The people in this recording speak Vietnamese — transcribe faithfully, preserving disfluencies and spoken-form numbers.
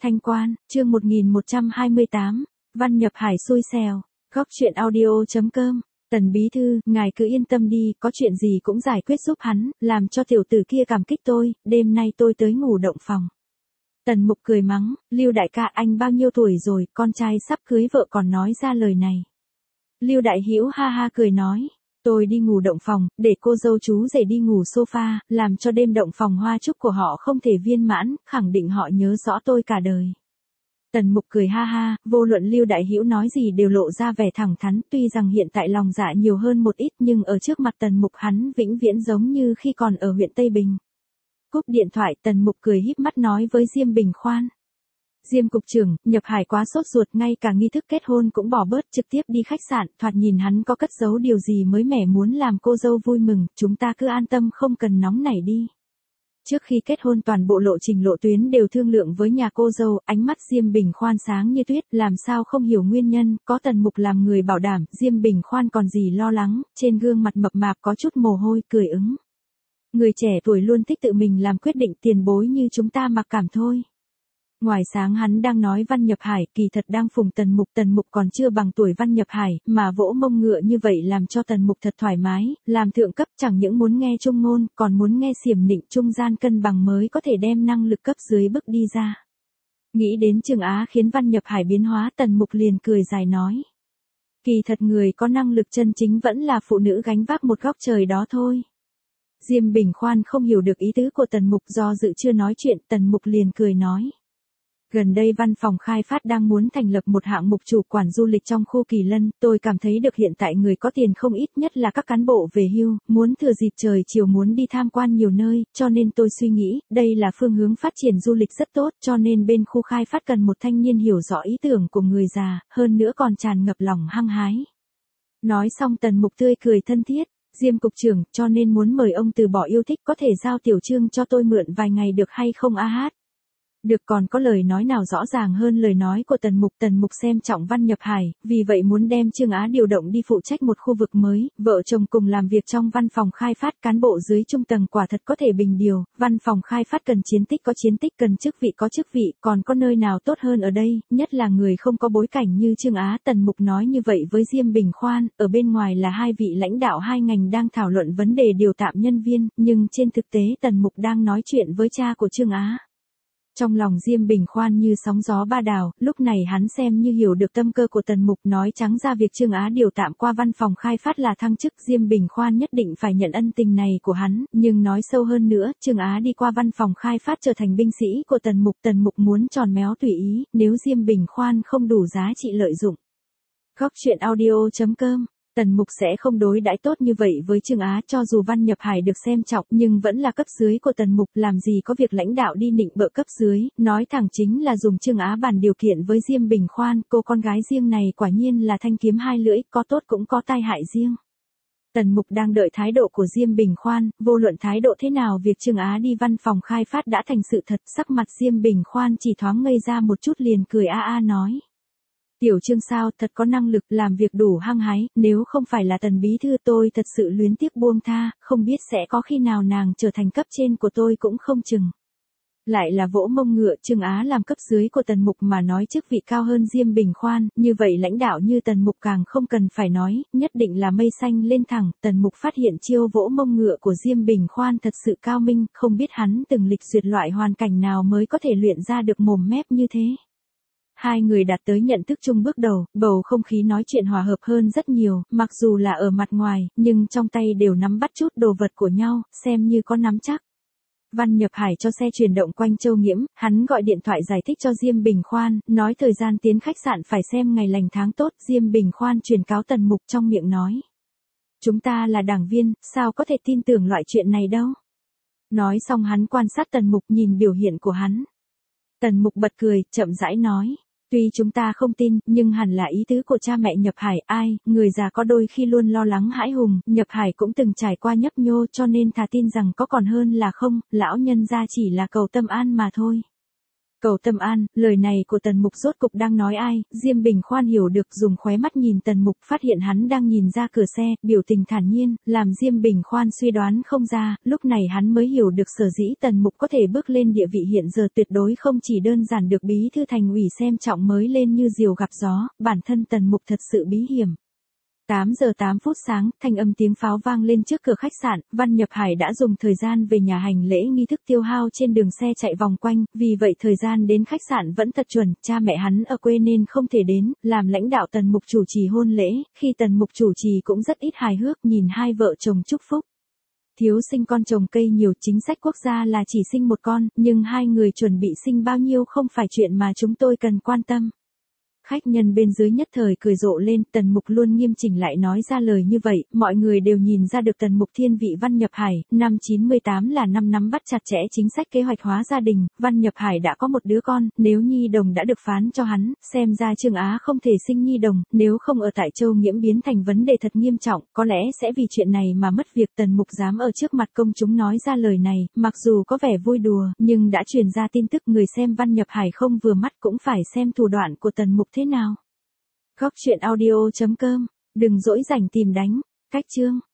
Thanh Quan, chương một nghìn một trăm hai mươi tám, Văn Nhập Hải xui xẻo, góc truyện audio.com, Tần bí thư, ngài cứ yên tâm đi, có chuyện gì cũng giải quyết giúp hắn, làm cho tiểu tử kia cảm kích tôi, đêm nay tôi tới ngủ động phòng. Tần Mục cười mắng, Lưu đại ca anh bao nhiêu tuổi rồi, con trai sắp cưới vợ còn nói ra lời này. Lưu đại hữu ha ha cười nói, tôi đi ngủ động phòng, để cô dâu chú rể đi ngủ sofa, làm cho đêm động phòng hoa chúc của họ không thể viên mãn, khẳng định họ nhớ rõ tôi cả đời. Tần Mục cười ha ha, vô luận Lưu đại hữu nói gì đều lộ ra vẻ thẳng thắn, tuy rằng hiện tại lòng dạ nhiều hơn một ít nhưng ở trước mặt Tần Mục hắn vĩnh viễn giống như khi còn ở huyện Tây Bình. Cúp điện thoại, Tần Mục cười híp mắt nói với Diêm Bình Khoan. Diêm cục trưởng, Nhập Hải quá sốt ruột, ngay cả nghi thức kết hôn cũng bỏ bớt, trực tiếp đi khách sạn, thoạt nhìn hắn có cất giấu điều gì mới mẻ muốn làm cô dâu vui mừng, chúng ta cứ an tâm không cần nóng nảy đi. Trước khi kết hôn toàn bộ lộ trình lộ tuyến đều thương lượng với nhà cô dâu, ánh mắt Diêm Bình Khoan sáng như tuyết, làm sao không hiểu nguyên nhân, có Tần Mục làm người bảo đảm, Diêm Bình Khoan còn gì lo lắng, trên gương mặt mập mạp có chút mồ hôi, cười ứng. Người trẻ tuổi luôn thích tự mình làm quyết định, tiền bối như chúng ta mặc cảm thôi. Ngoài sáng hắn đang nói Văn Nhập Hải, kỳ thật đang phùng Tần Mục, Tần Mục còn chưa bằng tuổi Văn Nhập Hải, mà vỗ mông ngựa như vậy làm cho Tần Mục thật thoải mái, làm thượng cấp chẳng những muốn nghe trung ngôn, còn muốn nghe xiểm nịnh, trung gian cân bằng mới có thể đem năng lực cấp dưới bức đi ra. Nghĩ đến Trương Á khiến Văn Nhập Hải biến hóa, Tần Mục liền cười dài nói. Kỳ thật người có năng lực chân chính vẫn là phụ nữ gánh vác một góc trời đó thôi. Diêm Bình Khoan không hiểu được ý tứ của Tần Mục, do dự chưa nói chuyện, Tần Mục liền cười nói. Gần đây văn phòng khai phát đang muốn thành lập một hạng mục chủ quản du lịch trong khu Kỳ Lân, tôi cảm thấy được hiện tại người có tiền không ít, nhất là các cán bộ về hưu, muốn thừa dịp trời chiều muốn đi tham quan nhiều nơi, cho nên tôi suy nghĩ, đây là phương hướng phát triển du lịch rất tốt, cho nên bên khu khai phát cần một thanh niên hiểu rõ ý tưởng của người già, hơn nữa còn tràn ngập lòng hăng hái. Nói xong Tần Mục tươi cười thân thiết. Diêm cục trưởng, cho nên muốn mời ông từ bỏ yêu thích, có thể giao tiểu Trương cho tôi mượn vài ngày được hay không a hát? Được, còn có lời nói nào rõ ràng hơn lời nói của Tần Mục. Tần Mục xem trọng Văn Nhập Hải, vì vậy muốn đem Trương Á điều động đi phụ trách một khu vực mới, vợ chồng cùng làm việc trong văn phòng khai phát, cán bộ dưới trung tầng quả thật có thể bình điều, văn phòng khai phát cần chiến tích có chiến tích, cần chức vị có chức vị, còn có nơi nào tốt hơn ở đây, nhất là người không có bối cảnh như Trương Á. Tần Mục nói như vậy với Diêm Bình Khoan, ở bên ngoài là hai vị lãnh đạo hai ngành đang thảo luận vấn đề điều tạm nhân viên, nhưng trên thực tế Tần Mục đang nói chuyện với cha của Trương Á. Trong lòng Diêm Bình Khoan như sóng gió ba đào, lúc này hắn xem như hiểu được tâm cơ của Tần Mục, nói trắng ra việc Trương Á điều tạm qua văn phòng khai phát là thăng chức, Diêm Bình Khoan nhất định phải nhận ân tình này của hắn, nhưng nói sâu hơn nữa, Trương Á đi qua văn phòng khai phát trở thành binh sĩ của Tần Mục, Tần Mục muốn tròn méo tùy ý, nếu Diêm Bình Khoan không đủ giá trị lợi dụng. Góc truyện audio.com, Tần Mục sẽ không đối đãi tốt như vậy với Trương Á, cho dù Văn Nhập Hải được xem trọng nhưng vẫn là cấp dưới của Tần Mục, làm gì có việc lãnh đạo đi nịnh bợ cấp dưới, nói thẳng chính là dùng Trương Á bàn điều kiện với Diêm Bình Khoan, cô con gái riêng này quả nhiên là thanh kiếm hai lưỡi, có tốt cũng có tai hại riêng. Tần Mục đang đợi thái độ của Diêm Bình Khoan, vô luận thái độ thế nào việc Trương Á đi văn phòng khai phát đã thành sự thật, sắc mặt Diêm Bình Khoan chỉ thoáng ngây ra một chút liền cười a a nói. Tiểu Trương sao, thật có năng lực, làm việc đủ hăng hái, nếu không phải là Tần bí thư tôi thật sự luyến tiếc buông tha, không biết sẽ có khi nào nàng trở thành cấp trên của tôi cũng không chừng. Lại là vỗ mông ngựa, Trương Á làm cấp dưới của Tần Mục mà nói chức vị cao hơn Diêm Bình Khoan, như vậy lãnh đạo như Tần Mục càng không cần phải nói, nhất định là mây xanh lên thẳng. Tần Mục phát hiện chiêu vỗ mông ngựa của Diêm Bình Khoan thật sự cao minh, không biết hắn từng lịch duyệt loại hoàn cảnh nào mới có thể luyện ra được mồm mép như thế. Hai người đạt tới nhận thức chung bước đầu, bầu không khí nói chuyện hòa hợp hơn rất nhiều, mặc dù là ở mặt ngoài, nhưng trong tay đều nắm bắt chút đồ vật của nhau, xem như có nắm chắc. Văn Nhập Hải cho xe chuyển động quanh Châu Nghiễm, hắn gọi điện thoại giải thích cho Diêm Bình Khoan, nói thời gian tiến khách sạn phải xem ngày lành tháng tốt, Diêm Bình Khoan truyền cáo Tần Mục trong miệng nói. Chúng ta là đảng viên, sao có thể tin tưởng loại chuyện này đâu. Nói xong hắn quan sát Tần Mục, nhìn biểu hiện của hắn. Tần Mục bật cười, chậm rãi nói. Tuy chúng ta không tin, nhưng hẳn là ý tứ của cha mẹ Nhập Hải, ai, người già có đôi khi luôn lo lắng hãi hùng, Nhập Hải cũng từng trải qua nhấp nhô cho nên thà tin rằng có còn hơn là không, lão nhân gia chỉ là cầu tâm an mà thôi. Cầu tâm an, lời này của Tần Mục rốt cục đang nói ai? Diêm Bình Khoan hiểu được, dùng khóe mắt nhìn Tần Mục, phát hiện hắn đang nhìn ra cửa xe, biểu tình thản nhiên, làm Diêm Bình Khoan suy đoán không ra, lúc này hắn mới hiểu được sở dĩ Tần Mục có thể bước lên địa vị hiện giờ tuyệt đối không chỉ đơn giản được bí thư thành ủy xem trọng mới lên như diều gặp gió, bản thân Tần Mục thật sự bí hiểm. tám giờ tám phút sáng, thanh âm tiếng pháo vang lên trước cửa khách sạn, Văn Nhập Hải đã dùng thời gian về nhà hành lễ nghi thức tiêu hao trên đường xe chạy vòng quanh, vì vậy thời gian đến khách sạn vẫn thật chuẩn, cha mẹ hắn ở quê nên không thể đến, làm lãnh đạo Tần Mục chủ trì hôn lễ, khi Tần Mục chủ trì cũng rất ít hài hước nhìn hai vợ chồng chúc phúc. Thiếu sinh con trồng cây nhiều, chính sách quốc gia là chỉ sinh một con, nhưng hai người chuẩn bị sinh bao nhiêu không phải chuyện mà chúng tôi cần quan tâm. Khách nhân bên dưới nhất thời cười rộ lên, Tần Mục luôn nghiêm chỉnh lại nói ra lời như vậy, mọi người đều nhìn ra được Tần Mục thiên vị Văn Nhập Hải, năm chín mươi tám là năm nắm bắt chặt chẽ chính sách kế hoạch hóa gia đình, Văn Nhập Hải đã có một đứa con, nếu nhi đồng đã được phán cho hắn, xem ra Trương Á không thể sinh nhi đồng, nếu không ở tại Châu Nghiễm biến thành vấn đề thật nghiêm trọng, có lẽ sẽ vì chuyện này mà mất việc. Tần Mục dám ở trước mặt công chúng nói ra lời này, mặc dù có vẻ vui đùa, nhưng đã truyền ra tin tức người xem Văn Nhập Hải không vừa mắt cũng phải xem thủ đoạn của Tần Mục thế nào. Góc truyện audio chấm com, đừng dỗi rảnh tìm đánh, cách chương.